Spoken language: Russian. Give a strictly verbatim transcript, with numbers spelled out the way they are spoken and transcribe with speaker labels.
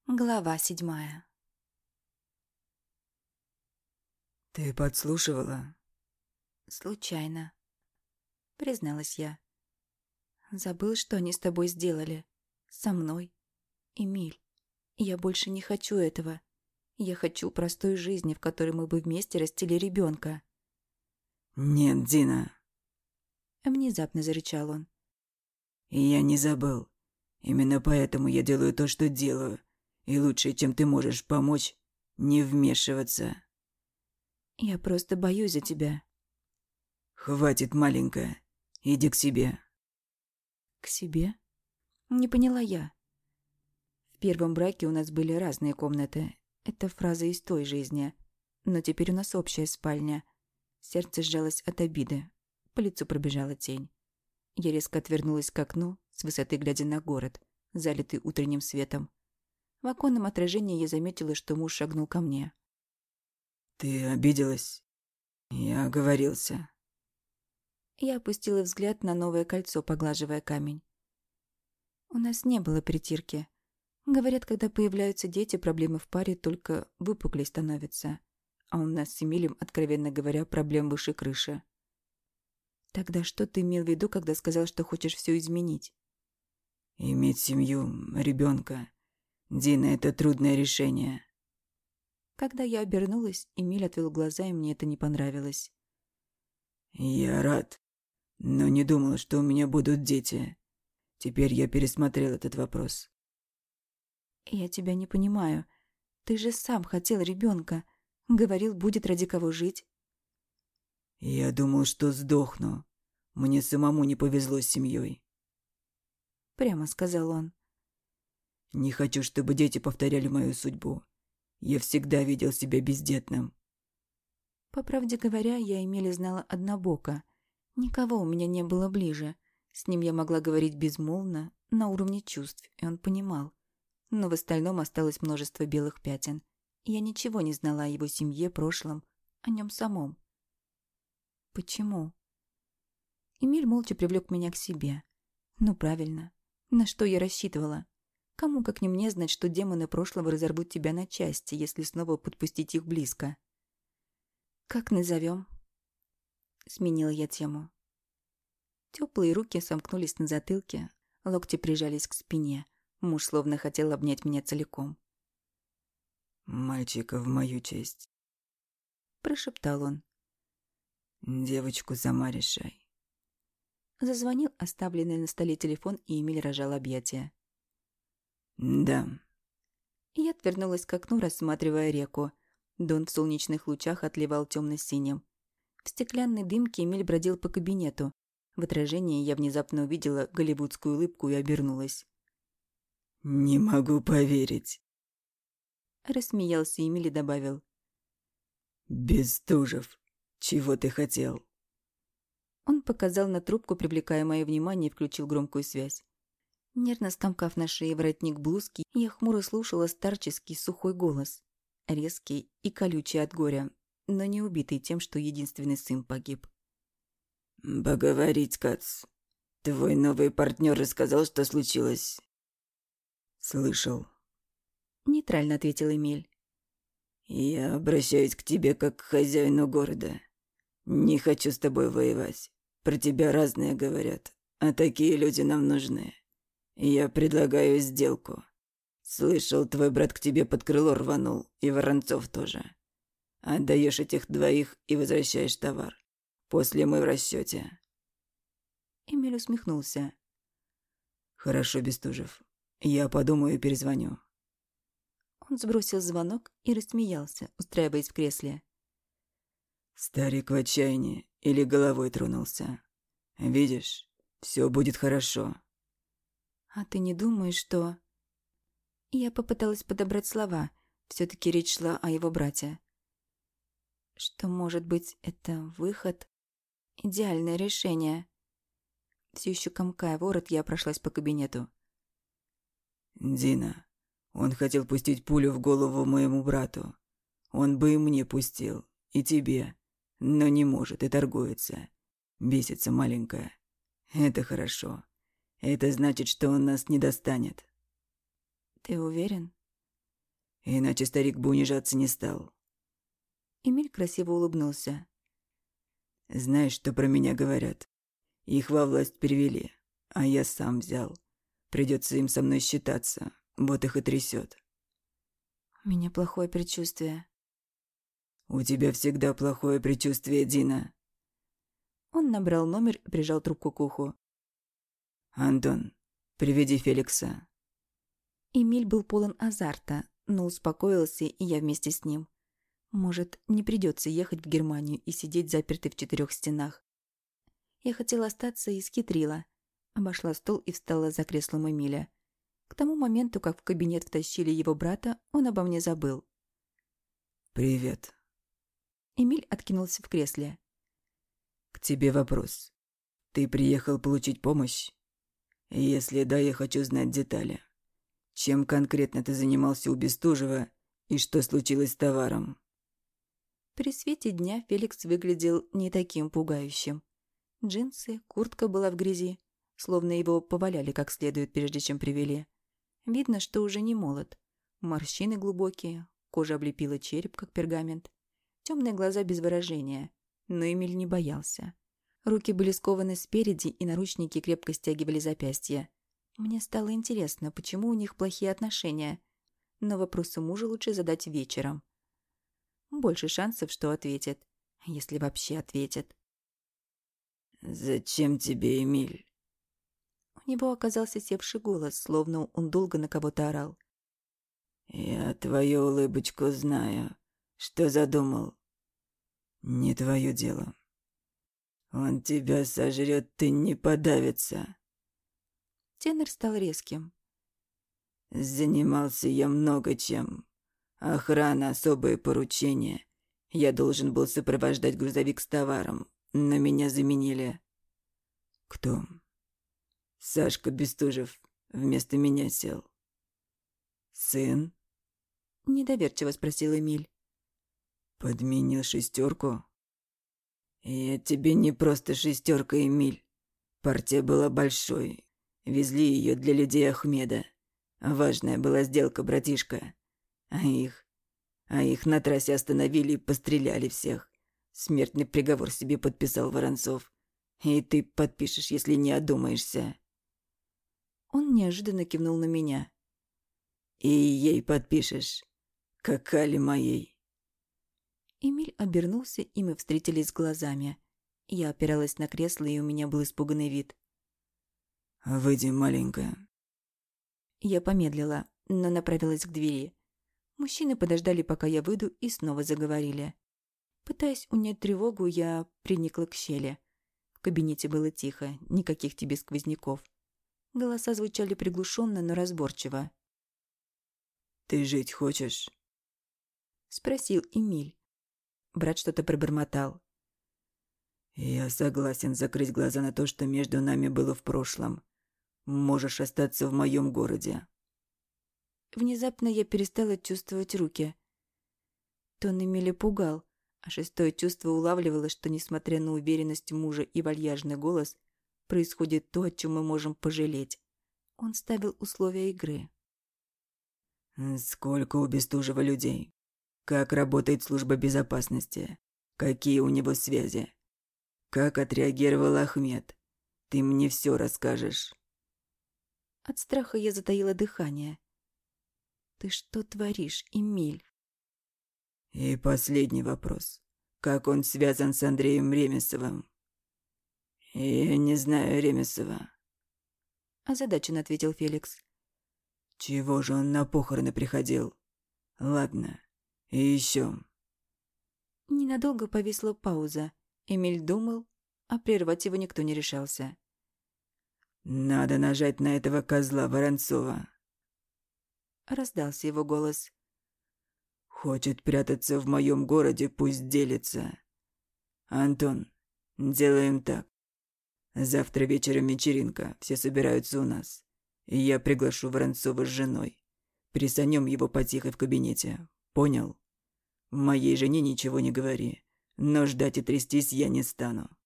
Speaker 1: Глава седьмая.
Speaker 2: «Ты подслушивала?»
Speaker 1: «Случайно», — призналась я. «Забыл, что они с тобой сделали. Со мной. Эмиль, я больше не хочу этого. Я хочу простой жизни, в которой мы бы вместе растили ребенка.
Speaker 2: «Нет, Дина,
Speaker 1: Внезапно зарычал он.
Speaker 2: я не забыл. Именно поэтому я делаю то, что делаю. И лучше, чем ты можешь помочь, не вмешиваться.
Speaker 1: Я просто боюсь за тебя».
Speaker 2: Хватит, маленькая. Иди к себе».
Speaker 1: «К себе?» Не поняла я. В первом браке у нас были разные комнаты. Это фраза из той жизни. Но теперь у нас общая спальня. Сердце сжалось от обиды. По лицу пробежала тень. Я резко отвернулась к окну, с высоты глядя на город, залитый утренним светом. В оконном отражении я заметила, что муж шагнул ко мне.
Speaker 2: «Ты обиделась?» «Я оговорился».
Speaker 1: Я опустила взгляд на новое кольцо, поглаживая камень. У нас не было притирки. Говорят, когда появляются дети, проблемы в паре только выпуклей становятся. А у нас с Эмилем, откровенно говоря, проблем выше крыши. Тогда что ты имел в виду, когда сказал, что хочешь все изменить?
Speaker 2: «Иметь семью, ребенка. Дина, это трудное решение».
Speaker 1: Когда я обернулась, Эмиль отвел глаза, и мне это не понравилось.
Speaker 2: «Я рад, но не думал, что у меня будут дети. Теперь я пересмотрел этот вопрос».
Speaker 1: Я тебя не понимаю. Ты же сам хотел ребенка. Говорил, будет ради кого жить.
Speaker 2: «Я думал, что сдохну. Мне самому не повезло с семьей.
Speaker 1: Прямо сказал он.
Speaker 2: Не хочу, чтобы дети повторяли мою судьбу. Я всегда видел себя бездетным».
Speaker 1: По правде говоря, я Эмиля знала однобоко. Никого у меня не было ближе. С ним я могла говорить безмолвно, на уровне чувств, и он понимал. Но в остальном осталось множество белых пятен. Я ничего не знала о его семье, прошлом, о нем самом. Почему? Эмиль молча привлек меня к себе. Ну, правильно. На что я рассчитывала? Кому, как не мне, знать, что демоны прошлого разорвут тебя на части, если снова подпустить их близко? «Как назовем?» Сменила я тему. Теплые руки сомкнулись на затылке, локти прижались к спине. Муж словно хотел обнять меня целиком.
Speaker 2: «Мальчика в мою честь.
Speaker 1: Прошептал он.
Speaker 2: Девочку сама решай».
Speaker 1: Зазвонил оставленный на столе телефон, и Эмиль разжал объятия.
Speaker 2: «Да».
Speaker 1: Я отвернулась к окну, рассматривая реку. Дон в солнечных лучах отливал темно-синим. В стеклянной дымке Эмиль бродил по кабинету. В отражении я внезапно увидела голливудскую улыбку и обернулась.
Speaker 2: «Не могу поверить».
Speaker 1: Рассмеялся Эмиль и добавил.
Speaker 2: «Бестужев, чего ты хотел?»
Speaker 1: Он показал на трубку, привлекая мое внимание, и включил громкую связь. Нервно скомкав на шее воротник блузки, я хмуро слушала старческий сухой голос. Резкий и колючий от горя, но не убитый тем, что единственный сын погиб.
Speaker 2: «Поговорить, Кац. Твой новый партнер рассказал, что случилось». «Слышал».
Speaker 1: Нейтрально ответил Эмиль.
Speaker 2: «Я обращаюсь к тебе как к хозяину города. Не хочу с тобой воевать. Про тебя разные говорят, а такие люди нам нужны. Я предлагаю сделку. Слышал, твой брат к тебе под крыло рванул, и Воронцов тоже. Отдаешь этих двоих и возвращаешь товар. После мы в расчете».
Speaker 1: Эмиль усмехнулся.
Speaker 2: «Хорошо, Бестужев. Я подумаю и перезвоню».
Speaker 1: Он сбросил звонок и рассмеялся, устраиваясь в кресле.
Speaker 2: «Старик в отчаянии или головой тронулся. Видишь, все будет хорошо».
Speaker 1: «А ты не думаешь, что...» Я попыталась подобрать слова. Все-таки речь шла о его брате. Что, может быть, это выход? Идеальное решение. Все еще комкая ворот, я прошлась по кабинету.
Speaker 2: «Дина, он хотел пустить пулю в голову моему брату. Он бы и мне пустил, и тебе. Но не может и торгуется. Бесится маленькая. Это хорошо. Это значит, что он нас не достанет».
Speaker 1: Ты уверен?
Speaker 2: Иначе старик бы унижаться не стал.
Speaker 1: Эмиль красиво улыбнулся.
Speaker 2: Знаешь, что про меня говорят? Их во власть перевели, а я сам взял. Придется им со мной считаться, вот их и трясет.
Speaker 1: У меня плохое предчувствие.
Speaker 2: У тебя всегда плохое предчувствие, Дина.
Speaker 1: Он набрал номер и прижал трубку к уху.
Speaker 2: Антон, приведи Феликса.
Speaker 1: Эмиль был полон азарта, но успокоился, и я вместе с ним. Может, не придется ехать в Германию и сидеть запертой в четырех стенах. Я хотела остаться и схитрила. Обошла стол и встала за креслом Эмиля. К тому моменту, как в кабинет втащили его брата, он обо мне забыл.
Speaker 2: «Привет».
Speaker 1: Эмиль откинулся в кресле.
Speaker 2: «К тебе вопрос. Ты приехал получить помощь? Если да, я хочу знать детали. Чем конкретно ты занимался у Бестужева и что случилось с товаром?»
Speaker 1: При свете дня Феликс выглядел не таким пугающим. Джинсы, куртка была в грязи, словно его поваляли как следует, прежде чем привели. Видно, что уже не молод. Морщины глубокие, кожа облепила череп, как пергамент. Темные глаза без выражения. Но Эмиль не боялся. Руки были скованы спереди, и наручники крепко стягивали запястья. Мне стало интересно, почему у них плохие отношения. Но вопросы мужа лучше задать вечером. Больше шансов, что ответит. Если вообще ответит.
Speaker 2: «Зачем тебе, Эмиль?»
Speaker 1: У него оказался севший голос, словно он долго на кого-то орал.
Speaker 2: «Я твою улыбочку знаю. Что задумал?» «Не твое дело. Он тебя сожрет, ты не подавится».
Speaker 1: Тенор стал резким.
Speaker 2: «Занимался я много чем. Охрана, особые поручения. Я должен был сопровождать грузовик с товаром, но меня заменили». «Кто?» «Сашка Бестужев вместо меня сел». «Сын?»
Speaker 1: Недоверчиво спросил Эмиль.
Speaker 2: «Подменил шестерку?» «Я тебе не просто шестерка, Эмиль. Партия была большой. Везли ее для людей Ахмеда. Важная была сделка, братишка. А их... А их на трассе остановили и постреляли всех. Смертный приговор себе подписал Воронцов. И ты подпишешь, если не одумаешься».
Speaker 1: Он неожиданно кивнул на меня.
Speaker 2: «И ей подпишешь, как Али моей».
Speaker 1: Эмиль обернулся, и мы встретились глазами. Я опиралась на кресло, и у меня был испуганный вид.
Speaker 2: «Выйди, маленькая».
Speaker 1: Я помедлила, но направилась к двери. Мужчины подождали, пока я выйду, и снова заговорили. Пытаясь унять тревогу, я приникла к щели. В кабинете было тихо, никаких тебе сквозняков. Голоса звучали приглушенно, но разборчиво.
Speaker 2: «Ты жить хочешь?»
Speaker 1: — спросил Эмиль. Брат что-то пробормотал.
Speaker 2: «Я согласен закрыть глаза на то, что между нами было в прошлом. Можешь остаться в моем городе».
Speaker 1: Внезапно я перестала чувствовать руки. Тон Эмиля пугал, а шестое чувство улавливало, что, несмотря на уверенность мужа и вальяжный голос, происходит то, о чем мы можем пожалеть. Он ставил условия игры.
Speaker 2: «Сколько у Бестужева людей? Как работает служба безопасности? Какие у него связи? Как отреагировал Ахмед? Ты мне все расскажешь».
Speaker 1: От страха я затаила дыхание. «Ты что творишь, Эмиль?»
Speaker 2: «И последний вопрос. Как он связан с Андреем Ремесовым?» «Я не знаю Ремесова»,
Speaker 1: — озадаченно ответил Феликс.
Speaker 2: «Чего же он на похороны приходил? Ладно, и еще».
Speaker 1: Ненадолго повисла пауза. Эмиль думал, а прервать его никто не решался.
Speaker 2: «Надо нажать на этого козла Воронцова».
Speaker 1: Раздался его голос.
Speaker 2: «Хочет прятаться в моем городе, пусть делится. Антон, делаем так. Завтра вечером вечеринка, все собираются у нас. И я приглашу Воронцова с женой. Присанем его потихо в кабинете. Понял? Моей жене ничего не говори, но ждать и трястись я не стану».